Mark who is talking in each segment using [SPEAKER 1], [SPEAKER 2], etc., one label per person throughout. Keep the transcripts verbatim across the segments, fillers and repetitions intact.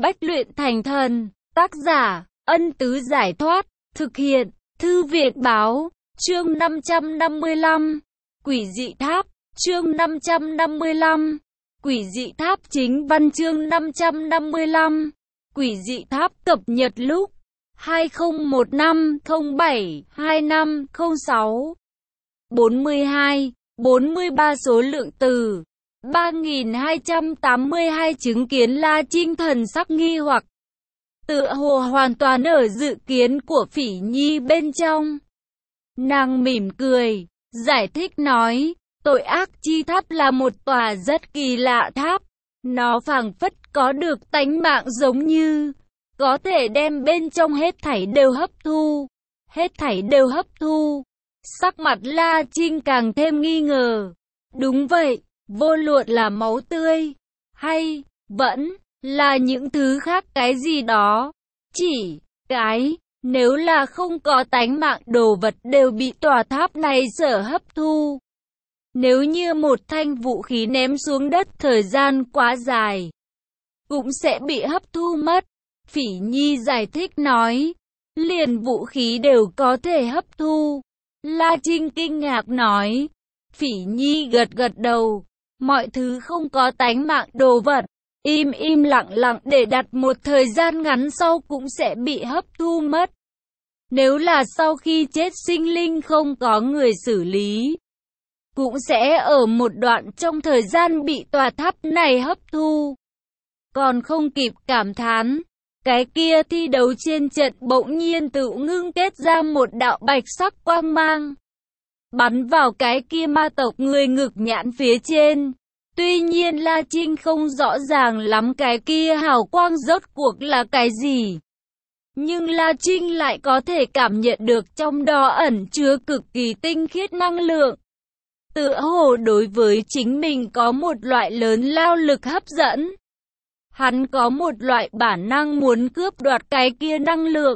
[SPEAKER 1] Bách luyện thành thần. Tác giả, Ân Tứ Giải Thoát. Thực hiện, Thư Việt Báo. Chương năm trăm năm mươi lăm. Quỷ dị tháp. Chương năm trăm năm mươi lăm. Quỷ dị tháp. Chính văn chương năm trăm năm mươi lăm. Quỷ dị tháp cập nhật lúc hai không một năm không bảy hai năm không sáu. bốn mươi hai, bốn mươi ba số lượng từ. ba nghìn hai trăm tám mươi hai chứng kiến La Trinh thần sắc nghi hoặc. Tựa hồ hoàn toàn ở dự kiến của Phỉ Nhi bên trong. Nàng mỉm cười, giải thích nói, tội ác chi tháp là một tòa rất kỳ lạ tháp. Nó phảng phất có được tánh mạng giống như, có thể đem bên trong hết thảy đều hấp thu. Hết thảy đều hấp thu. Sắc mặt La Trinh càng thêm nghi ngờ. Đúng vậy, vô luận là máu tươi, hay, vẫn, là những thứ khác cái gì đó. Chỉ, cái, nếu là không có tánh mạng đồ vật đều bị tòa tháp này sở hấp thu. Nếu như một thanh vũ khí ném xuống đất thời gian quá dài, cũng sẽ bị hấp thu mất. Phỉ Nhi giải thích nói, liền vũ khí đều có thể hấp thu. La Trinh kinh ngạc nói, Phỉ Nhi gật gật đầu, mọi thứ không có tánh mạng đồ vật, im im lặng lặng để đặt một thời gian ngắn sau cũng sẽ bị hấp thu mất. Nếu là sau khi chết sinh linh không có người xử lý, cũng sẽ ở một đoạn trong thời gian bị tòa tháp này hấp thu. Còn không kịp cảm thán, cái kia thi đấu trên trận bỗng nhiên tự ngưng kết ra một đạo bạch sắc quang mang, bắn vào cái kia ma tộc người ngực nhãn phía trên. Tuy nhiên La Trinh không rõ ràng lắm cái kia hào quang rốt cuộc là cái gì, nhưng La Trinh lại có thể cảm nhận được trong đó ẩn chứa cực kỳ tinh khiết năng lượng. Tựa hồ đối với chính mình có một loại lớn lao lực hấp dẫn. Hắn có một loại bản năng muốn cướp đoạt cái kia năng lượng,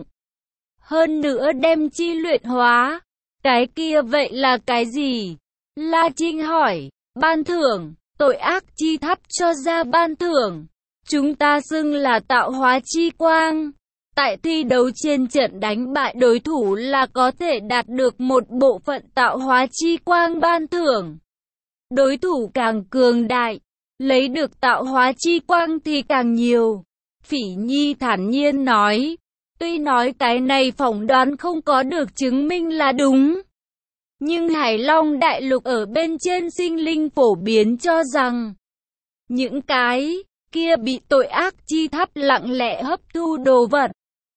[SPEAKER 1] hơn nữa đem chi luyện hóa. Cái kia vậy là cái gì? La Trinh hỏi. Ban thưởng. Tội ác chi tháp cho ra ban thưởng. Chúng ta xưng là tạo hóa chi quang. Tại thi đấu trên trận đánh bại đối thủ là có thể đạt được một bộ phận tạo hóa chi quang ban thưởng. Đối thủ càng cường đại, lấy được tạo hóa chi quang thì càng nhiều. Phỉ Nhi thản nhiên nói, tuy nói cái này phỏng đoán không có được chứng minh là đúng, nhưng Hải Long Đại Lục ở bên trên sinh linh phổ biến cho rằng, những cái kia bị tội ác chi tháp lặng lẽ hấp thu đồ vật,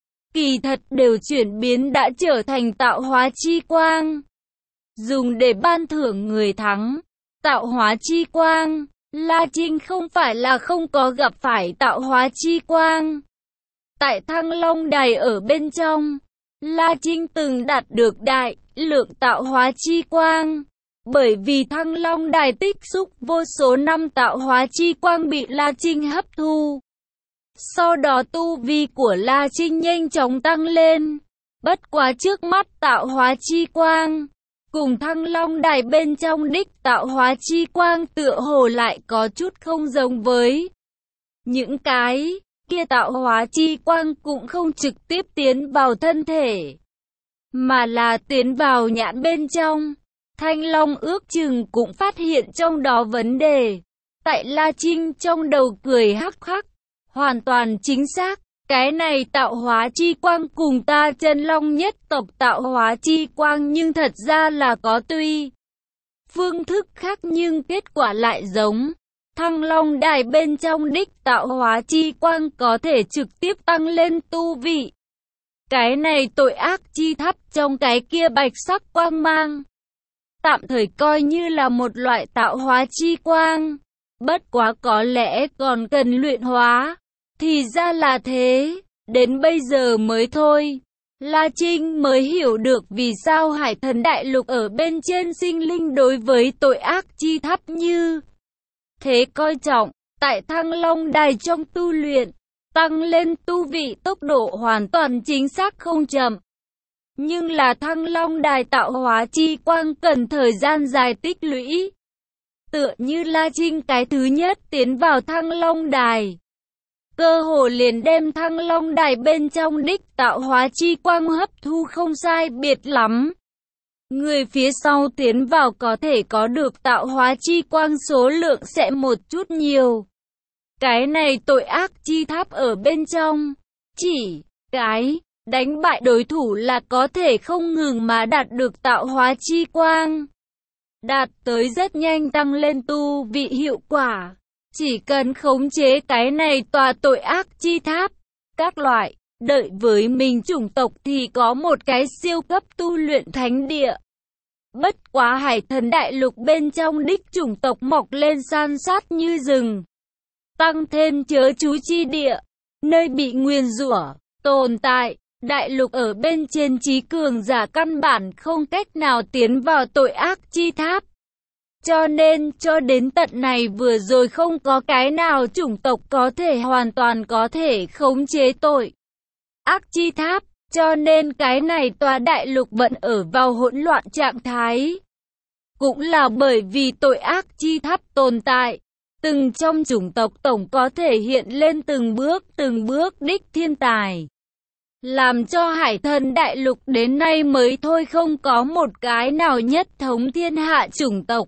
[SPEAKER 1] kỳ thật đều chuyển biến đã trở thành tạo hóa chi quang, dùng để ban thưởng người thắng. Tạo hóa chi quang. La Trinh không phải là không có gặp phải tạo hóa chi quang. Tại Thăng Long Đài ở bên trong, La Trinh từng đạt được đại lượng tạo hóa chi quang. Bởi vì Thăng Long Đài tích xúc vô số năm tạo hóa chi quang bị La Trinh hấp thu. Sau đó tu vi của La Trinh nhanh chóng tăng lên. Bất quá trước mắt tạo hóa chi quang cùng Thăng Long Đài bên trong đích tạo hóa chi quang tựa hồ lại có chút không giống với những cái kia. Tạo hóa chi quang cũng không trực tiếp tiến vào thân thể, mà là tiến vào nhãn bên trong. Thanh Long ước chừng cũng phát hiện trong đó vấn đề. Tại La Trinh trong đầu cười hắc hắc, hoàn toàn chính xác. Cái này tạo hóa chi quang cùng ta chân long nhất tộc tạo hóa chi quang nhưng thật ra là có tuy phương thức khác nhưng kết quả lại giống. Thăng Long Đài bên trong đích tạo hóa chi quang có thể trực tiếp tăng lên tu vị. Cái này tội ác chi tháp trong cái kia bạch sắc quang mang, tạm thời coi như là một loại tạo hóa chi quang. Bất quá có lẽ còn cần luyện hóa. Thì ra là thế, đến bây giờ mới thôi, La Trinh mới hiểu được vì sao Hải Thần Đại Lục ở bên trên sinh linh đối với tội ác chi tháp như thế coi trọng. Tại Thăng Long Đài trong tu luyện, tăng lên tu vị tốc độ hoàn toàn chính xác không chậm. Nhưng là Thăng Long Đài tạo hóa chi quang cần thời gian dài tích lũy. Tựa như La Trinh cái thứ nhất tiến vào Thăng Long Đài, cơ hồ liền đem Thăng Long Đài bên trong đích tạo hóa chi quang hấp thu không sai biệt lắm. Người phía sau tiến vào có thể có được tạo hóa chi quang số lượng sẽ một chút nhiều. Cái này tội ác chi tháp ở bên trong, chỉ cái đánh bại đối thủ là có thể không ngừng mà đạt được tạo hóa chi quang. Đạt tới rất nhanh tăng lên tu vị hiệu quả. Chỉ cần khống chế cái này tòa tội ác chi tháp, các loại, đợi với mình chủng tộc thì có một cái siêu cấp tu luyện thánh địa. Bất quá Hải Thần Đại Lục bên trong đích chủng tộc mọc lên san sát như rừng. Tăng thêm chớ chú chi địa, nơi bị nguyền rủa, tồn tại, đại lục ở bên trên trí cường giả căn bản không cách nào tiến vào tội ác chi tháp. Cho nên cho đến tận này vừa rồi không có cái nào chủng tộc có thể hoàn toàn có thể khống chế tội ác chi tháp. Cho nên cái này tòa đại lục vẫn ở vào hỗn loạn trạng thái. Cũng là bởi vì tội ác chi tháp tồn tại. Từng trong chủng tộc tổng có thể hiện lên từng bước từng bước đích thiên tài. Làm cho Hải Thần Đại Lục đến nay mới thôi không có một cái nào nhất thống thiên hạ chủng tộc.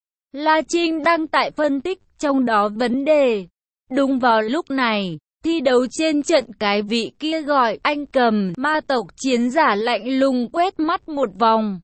[SPEAKER 1] La Trinh đang tại phân tích trong đó vấn đề. Đúng vào lúc này, thi đấu trên trận cái vị kia gọi anh cầm ma tộc chiến giả lạnh lùng quét mắt một vòng.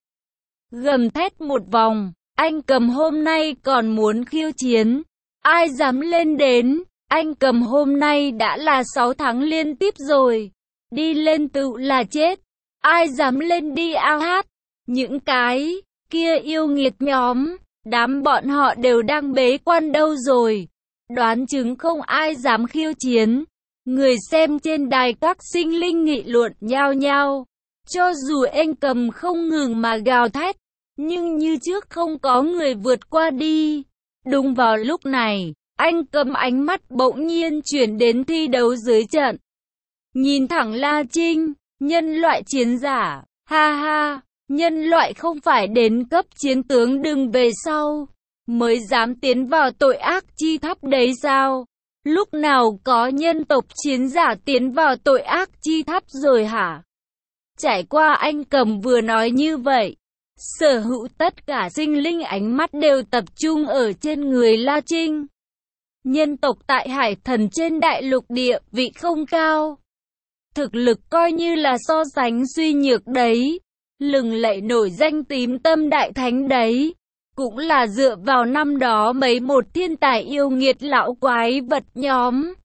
[SPEAKER 1] Gầm thét một vòng, anh cầm hôm nay còn muốn khiêu chiến. Ai dám lên đến, anh cầm hôm nay đã là sáu tháng liên tiếp rồi. Đi lên tự là chết. Ai dám lên đi ao hát. Những cái kia yêu nghiệt nhóm, đám bọn họ đều đang bế quan đâu rồi. Đoán chứng không ai dám khiêu chiến. Người xem trên đài các sinh linh nghị luận nhao nhao. Cho dù anh cầm không ngừng mà gào thét, nhưng như trước không có người vượt qua đi. Đúng vào lúc này, anh cầm ánh mắt bỗng nhiên chuyển đến thi đấu dưới trận. Nhìn thẳng La Trinh, nhân loại chiến giả, ha ha, nhân loại không phải đến cấp chiến tướng đừng về sau, mới dám tiến vào tội ác chi tháp đấy sao? Lúc nào có nhân tộc chiến giả tiến vào tội ác chi tháp rồi hả? Trải qua anh cầm vừa nói như vậy, sở hữu tất cả sinh linh ánh mắt đều tập trung ở trên người La Trinh. Nhân tộc tại Hải Thần trên đại lục địa vị không cao. Thực lực coi như là so sánh suy nhược đấy. Lừng lẫy nổi danh tím tâm đại thánh đấy. Cũng là dựa vào năm đó mấy một thiên tài yêu nghiệt lão quái vật nhóm.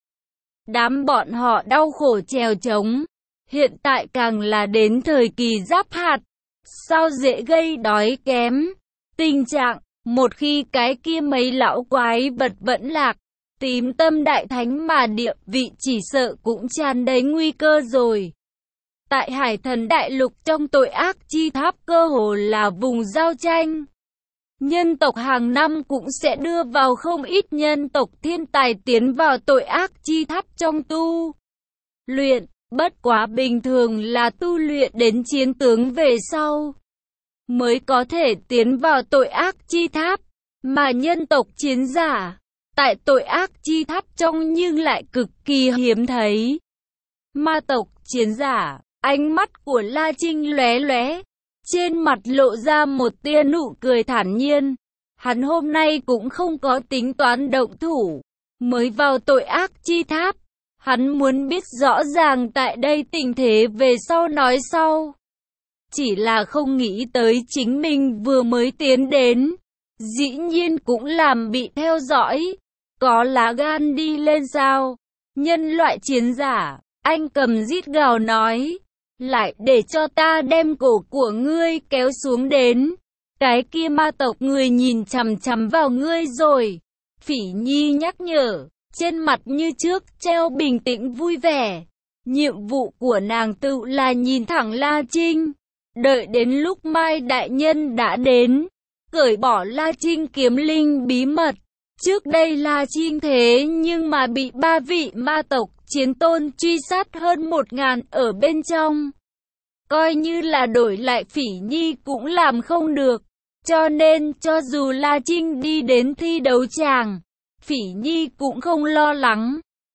[SPEAKER 1] Đám bọn họ đau khổ trèo trống. Hiện tại càng là đến thời kỳ giáp hạt. Sao dễ gây đói kém. Tình trạng, một khi cái kia mấy lão quái vật vẫn lạc. Tím tâm đại thánh mà địa vị chỉ sợ cũng tràn đầy nguy cơ rồi. Tại Hải Thần Đại Lục trong tội ác chi tháp cơ hồ là vùng giao tranh. Nhân tộc hàng năm cũng sẽ đưa vào không ít nhân tộc thiên tài tiến vào tội ác chi tháp trong tu luyện. Bất quá bình thường là tu luyện đến chiến tướng về sau mới có thể tiến vào tội ác chi tháp. Mà nhân tộc chiến giả tại tội ác chi tháp trong nhưng lại cực kỳ hiếm thấy. Ma tộc chiến giả, ánh mắt của La Trinh lóe lóe, trên mặt lộ ra một tia nụ cười thản nhiên. Hắn hôm nay cũng không có tính toán động thủ, mới vào tội ác chi tháp. Hắn muốn biết rõ ràng tại đây tình thế về sau nói sau. Chỉ là không nghĩ tới chính mình vừa mới tiến đến, dĩ nhiên cũng làm bị theo dõi. Có lá gan đi lên sao? Nhân loại chiến giả, anh cầm rít gào nói. Lại để cho ta đem cổ của ngươi kéo xuống đến. Cái kia ma tộc người nhìn chằm chằm vào ngươi rồi. Phỉ Nhi nhắc nhở, trên mặt như trước treo bình tĩnh vui vẻ. Nhiệm vụ của nàng tự là nhìn thẳng La Trinh. Đợi đến lúc Mai Đại Nhân đã đến, cởi bỏ La Trinh kiếm linh bí mật. Trước đây La Trinh thế nhưng mà bị ba vị ma tộc chiến tôn truy sát hơn một ngàn ở bên trong. Coi như là đổi lại Phỉ Nhi cũng làm không được. Cho nên cho dù La Trinh đi đến thi đấu tràng, Phỉ Nhi cũng không lo lắng.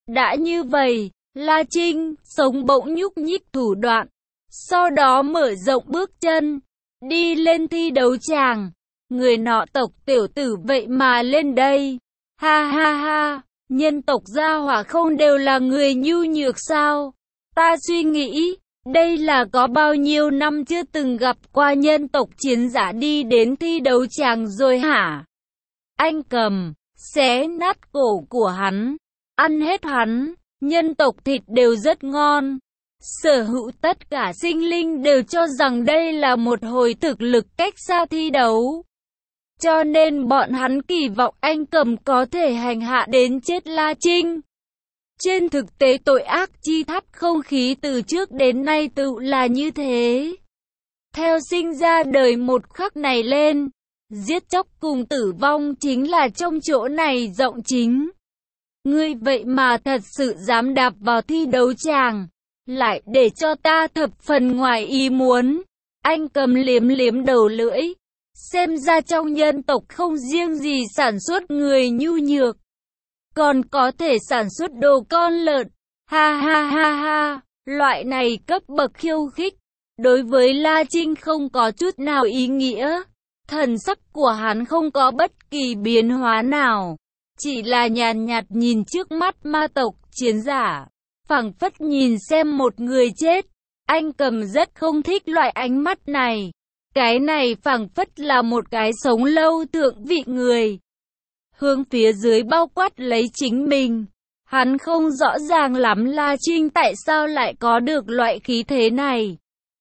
[SPEAKER 1] Đã như vậy, La Trinh, sống bỗng nhúc nhích thủ đoạn, sau đó mở rộng bước chân, đi lên thi đấu tràng. Người nọ tộc tiểu tử vậy mà lên đây. Ha ha ha, nhân tộc gia hỏa không đều là người nhu nhược sao? Ta suy nghĩ, đây là có bao nhiêu năm chưa từng gặp qua nhân tộc chiến giả đi đến thi đấu tràng rồi hả? Anh Cầm, xé nát cổ của hắn, ăn hết hắn, nhân tộc thịt đều rất ngon. Sở hữu tất cả sinh linh đều cho rằng đây là một hồi thực lực cách xa thi đấu. Cho nên bọn hắn kỳ vọng anh Cầm có thể hành hạ đến chết La Trinh. Trên thực tế tội ác chi tháp không khí từ trước đến nay tự là như thế. Theo sinh ra đời một khắc này lên, giết chóc cùng tử vong chính là trong chỗ này rộng chính. Ngươi vậy mà thật sự dám đạp vào thi đấu tràng, lại để cho ta thập phần ngoài ý muốn. Anh Cầm liếm liếm đầu lưỡi. Xem ra trong nhân tộc không riêng gì sản xuất người nhu nhược, còn có thể sản xuất đồ con lợn. Ha ha ha ha, loại này cấp bậc khiêu khích, đối với La Trinh không có chút nào ý nghĩa. Thần sắc của hắn không có bất kỳ biến hóa nào, chỉ là nhàn nhạt nhìn trước mắt ma tộc chiến giả, phảng phất nhìn xem một người chết. Anh Cầm rất không thích loại ánh mắt này. Cái này phảng phất là một cái sống lâu thượng vị người, hướng phía dưới bao quát lấy chính mình. Hắn không rõ ràng lắm La Trinh tại sao lại có được loại khí thế này.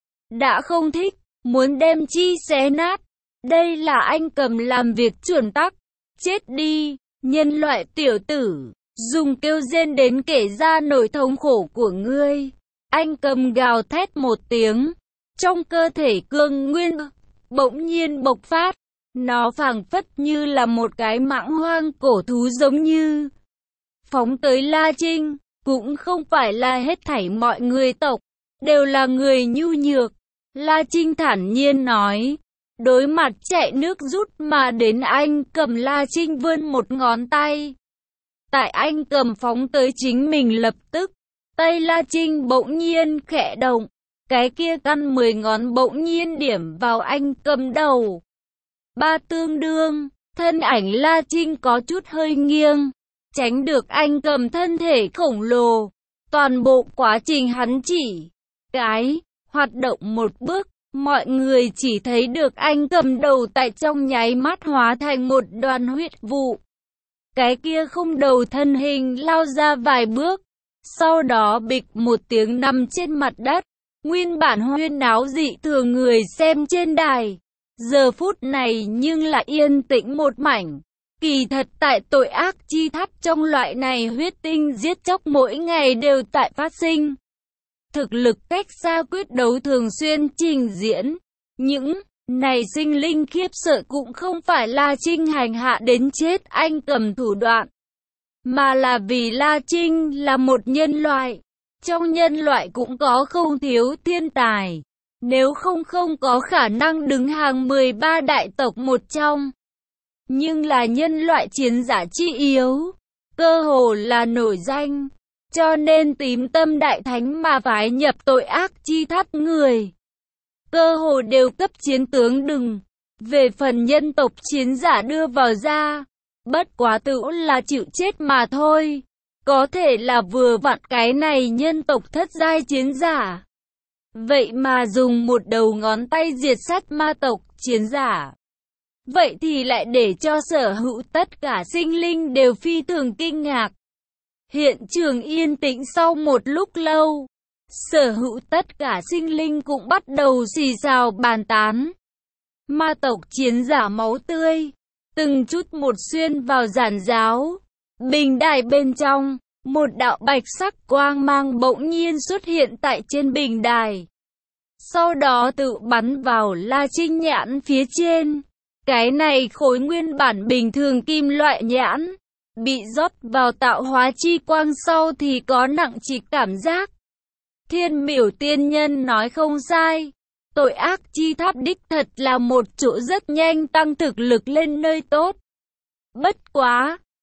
[SPEAKER 1] Đã không thích, muốn đem chi xé nát. Đây là anh Cầm làm việc chuẩn tắc. Chết đi, nhân loại tiểu tử, dùng kêu rên đến kể ra nỗi thống khổ của ngươi. Anh Cầm gào thét một tiếng. Trong cơ thể cương nguyên bỗng nhiên bộc phát, nó phảng phất như là một cái mãng hoang cổ thú giống như phóng tới La Trinh. Cũng không phải là hết thảy mọi người tộc đều là người nhu nhược, La Trinh thản nhiên nói. Đối mặt chạy nước rút mà đến anh Cầm, La Trinh vươn một ngón tay. Tại anh Cầm phóng tới chính mình lập tức, tay La Trinh bỗng nhiên khẽ động. Cái kia căn mười ngón bỗng nhiên điểm vào anh Cầm đầu. Ba tương đương, thân ảnh La Trinh có chút hơi nghiêng, tránh được anh Cầm thân thể khổng lồ. Toàn bộ quá trình hắn chỉ cái hoạt động một bước, mọi người chỉ thấy được anh Cầm đầu tại trong nháy mắt hóa thành một đoàn huyết vụ. Cái kia không đầu thân hình lao ra vài bước, sau đó bịch một tiếng nằm trên mặt đất. Nguyên bản huyên náo dị thường người xem trên đài, giờ phút này nhưng lại yên tĩnh một mảnh. Kỳ thật tại tội ác chi tháp trong loại này huyết tinh giết chóc mỗi ngày đều tại phát sinh. Thực lực cách xa quyết đấu thường xuyên trình diễn. Những này sinh linh khiếp sợ cũng không phải La Trinh hành hạ đến chết anh Cầm thủ đoạn, mà là vì La Trinh là một nhân loại. Trong nhân loại cũng có không thiếu thiên tài, nếu không không có khả năng đứng hàng mười ba đại tộc một trong. Nhưng là nhân loại chiến giả chi yếu, cơ hồ là nổi danh, cho nên tím tâm đại thánh mà phái nhập tội ác chi tháp người, cơ hồ đều cấp chiến tướng đừng. Về phần nhân tộc chiến giả đưa vào ra, bất quá tự là chịu chết mà thôi. Có thể là vừa vặn cái này nhân tộc thất giai chiến giả, vậy mà dùng một đầu ngón tay diệt sát ma tộc chiến giả. Vậy thì lại để cho sở hữu tất cả sinh linh đều phi thường kinh ngạc. Hiện trường yên tĩnh sau một lúc lâu, sở hữu tất cả sinh linh cũng bắt đầu xì xào bàn tán. Ma tộc chiến giả máu tươi, từng chút một xuyên vào giản giáo. Bình đài bên trong, một đạo bạch sắc quang mang bỗng nhiên xuất hiện tại trên bình đài. Sau đó tự bắn vào La Trinh nhãn phía trên. Cái này khối nguyên bản bình thường kim loại nhãn, bị rót vào tạo hóa chi quang sau thì có nặng trịch cảm giác. Thiên Miểu tiên nhân nói không sai. Tội ác chi tháp đích thật là một chỗ rất nhanh tăng thực lực lên nơi tốt. Bất quá,